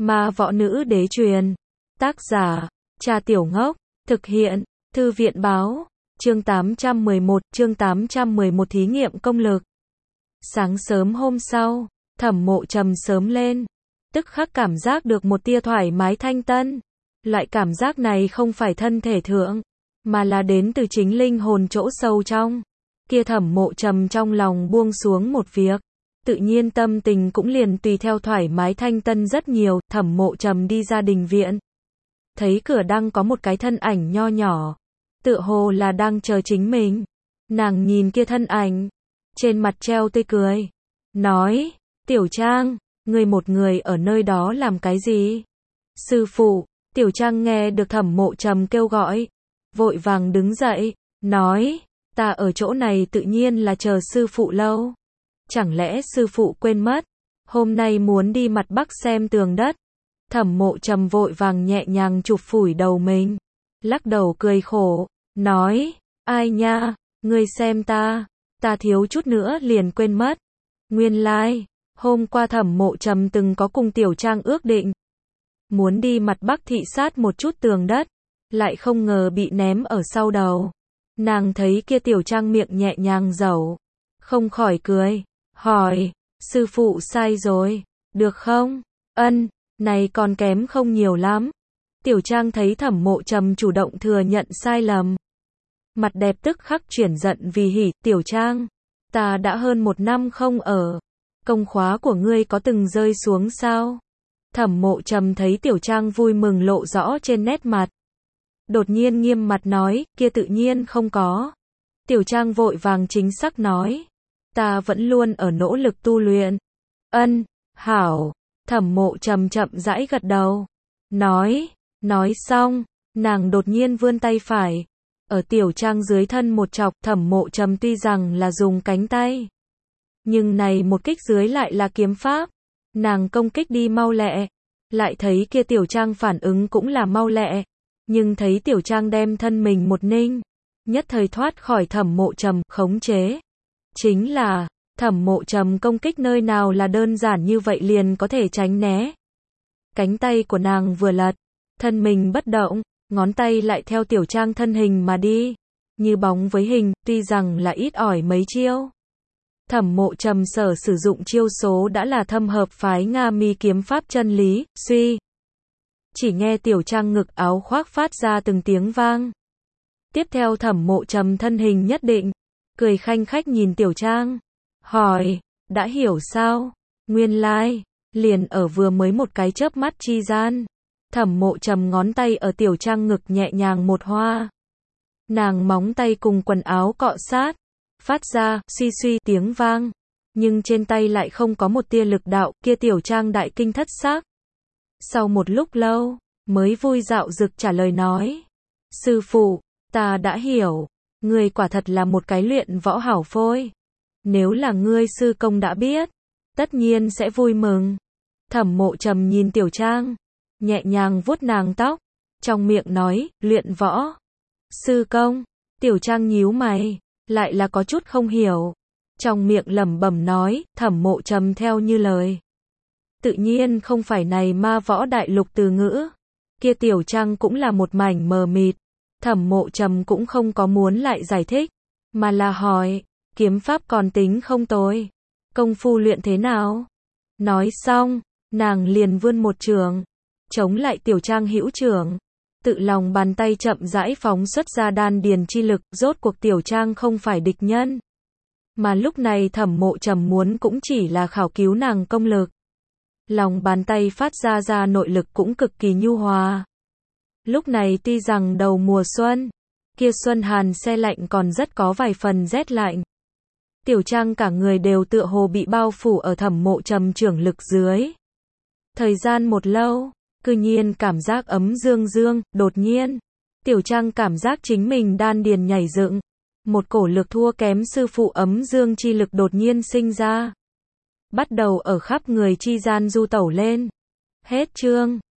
Ma võ nữ đế truyền. Tác giả, Trà Tiểu Ngốc. Thực hiện, Thư viện báo. Chương 811 thí nghiệm công lực. Sáng sớm hôm sau, Thẩm Mộ Trầm sớm lên, tức khắc cảm giác được một tia thoải mái thanh tân. Loại cảm giác này không phải thân thể thượng, mà là đến từ chính linh hồn chỗ sâu trong. Kia Thẩm Mộ Trầm trong lòng buông xuống một việc, tự nhiên tâm tình cũng liền tùy theo thoải mái thanh tân rất nhiều. Thẩm Mộ Trầm đi ra đình viện, thấy cửa đang có một cái thân ảnh nho nhỏ, tựa hồ là đang chờ chính mình. Nàng nhìn kia thân ảnh, trên mặt treo tươi cười, nói, Tiểu Trang, ngươi một người ở nơi đó làm cái gì? Sư phụ. Tiểu Trang nghe được Thẩm Mộ Trầm kêu gọi, vội vàng đứng dậy, nói, ta ở chỗ này tự nhiên là chờ sư phụ lâu. Chẳng lẽ sư phụ quên mất, hôm nay muốn đi mặt bắc xem tường đất? Thẩm Mộ Trầm vội vàng nhẹ nhàng chụp phủi đầu mình, lắc đầu cười khổ, nói, ai nha, ngươi xem ta thiếu chút nữa liền quên mất. Nguyên lai, hôm qua Thẩm Mộ Trầm từng có cùng Tiểu Trang ước định, muốn đi mặt bắc thị sát một chút tường đất, lại không ngờ bị ném ở sau đầu. Nàng thấy kia Tiểu Trang miệng nhẹ nhàng dẩu, không khỏi cười, hỏi, sư phụ sai rồi, được không? Ân, này còn kém không nhiều lắm. Tiểu Trang thấy Thẩm Mộ Trầm chủ động thừa nhận sai lầm, mặt đẹp tức khắc chuyển giận vì hỉ. Tiểu Trang, ta đã hơn 1 năm không ở, công khóa của ngươi có từng rơi xuống sao? Thẩm Mộ Trầm thấy Tiểu Trang vui mừng lộ rõ trên nét mặt, đột nhiên nghiêm mặt nói, kia tự nhiên không có. Tiểu Trang vội vàng chính xác nói, ta vẫn luôn ở nỗ lực tu luyện. Ân, hảo. Thẩm Mộ Trầm chậm rãi gật đầu, nói xong, nàng đột nhiên vươn tay phải, ở Tiểu Trang dưới thân một chọc. Thẩm Mộ Trầm tuy rằng là dùng cánh tay, nhưng này một kích dưới lại là kiếm pháp. Nàng công kích đi mau lẹ, lại thấy kia Tiểu Trang phản ứng cũng là mau lẹ, nhưng thấy Tiểu Trang đem thân mình một ninh, nhất thời thoát khỏi Thẩm Mộ Trầm khống chế. Chính là, Thẩm Mộ Trầm công kích nơi nào là đơn giản như vậy liền có thể tránh né. Cánh tay của nàng vừa lật, thân mình bất động, ngón tay lại theo Tiểu Trang thân hình mà đi, như bóng với hình. Tuy rằng là ít ỏi mấy chiêu, Thẩm Mộ Trầm sử dụng chiêu số đã là thâm hợp phái Nga Mi kiếm pháp chân lý. Suy, chỉ nghe Tiểu Trang ngực áo khoác phát ra từng tiếng vang. Tiếp theo Thẩm Mộ Trầm thân hình nhất định, cười khanh khách nhìn Tiểu Trang, hỏi, đã hiểu sao? Nguyên lai, liền ở vừa mới một cái chớp mắt chi gian, Thẩm Mộ Trầm ngón tay ở Tiểu Trang ngực nhẹ nhàng một hoa. Nàng móng tay cùng quần áo cọ sát, phát ra suy suy tiếng vang, nhưng trên tay lại không có một tia lực đạo. Kia Tiểu Trang đại kinh thất xác. Sau một lúc lâu, mới vui dạo dực trả lời nói, sư phụ, ta đã hiểu, ngươi quả thật là một cái luyện võ hảo phôi. Nếu là ngươi sư công đã biết, tất nhiên sẽ vui mừng. Thẩm Mộ Trầm nhìn Tiểu Trang, nhẹ nhàng vuốt nàng tóc, trong miệng nói, luyện võ. Sư công. Tiểu Trang nhíu mày, lại là có chút không hiểu, trong miệng lẩm bẩm nói, Thẩm Mộ Trầm theo như lời, tự nhiên không phải này ma võ đại lục từ ngữ. Kia Tiểu Trang cũng là một mảnh mờ mịt. Thẩm Mộ Trầm cũng không có muốn lại giải thích, mà là hỏi, kiếm pháp còn tính không tồi, công phu luyện thế nào? Nói xong, nàng liền vươn một trường, chống lại Tiểu Trang hữu trường, tự lòng bàn tay chậm rãi phóng xuất ra đan điền chi lực. Rốt cuộc Tiểu Trang không phải địch nhân, mà lúc này Thẩm Mộ Trầm muốn cũng chỉ là khảo cứu nàng công lực. Lòng bàn tay phát ra nội lực cũng cực kỳ nhu hòa. Lúc này tuy rằng đầu mùa xuân, kia xuân hàn se lạnh còn rất có vài phần rét lạnh. Tiểu Trang cả người đều tựa hồ bị bao phủ ở Thẩm Mộ Trầm trưởng lực dưới. Thời gian một lâu, cư nhiên cảm giác ấm dương dương. Đột nhiên, Tiểu Trang cảm giác chính mình đan điền nhảy dựng, một cổ lực thua kém sư phụ ấm dương chi lực đột nhiên sinh ra, bắt đầu ở khắp người chi gian du tẩu lên. Hết chương.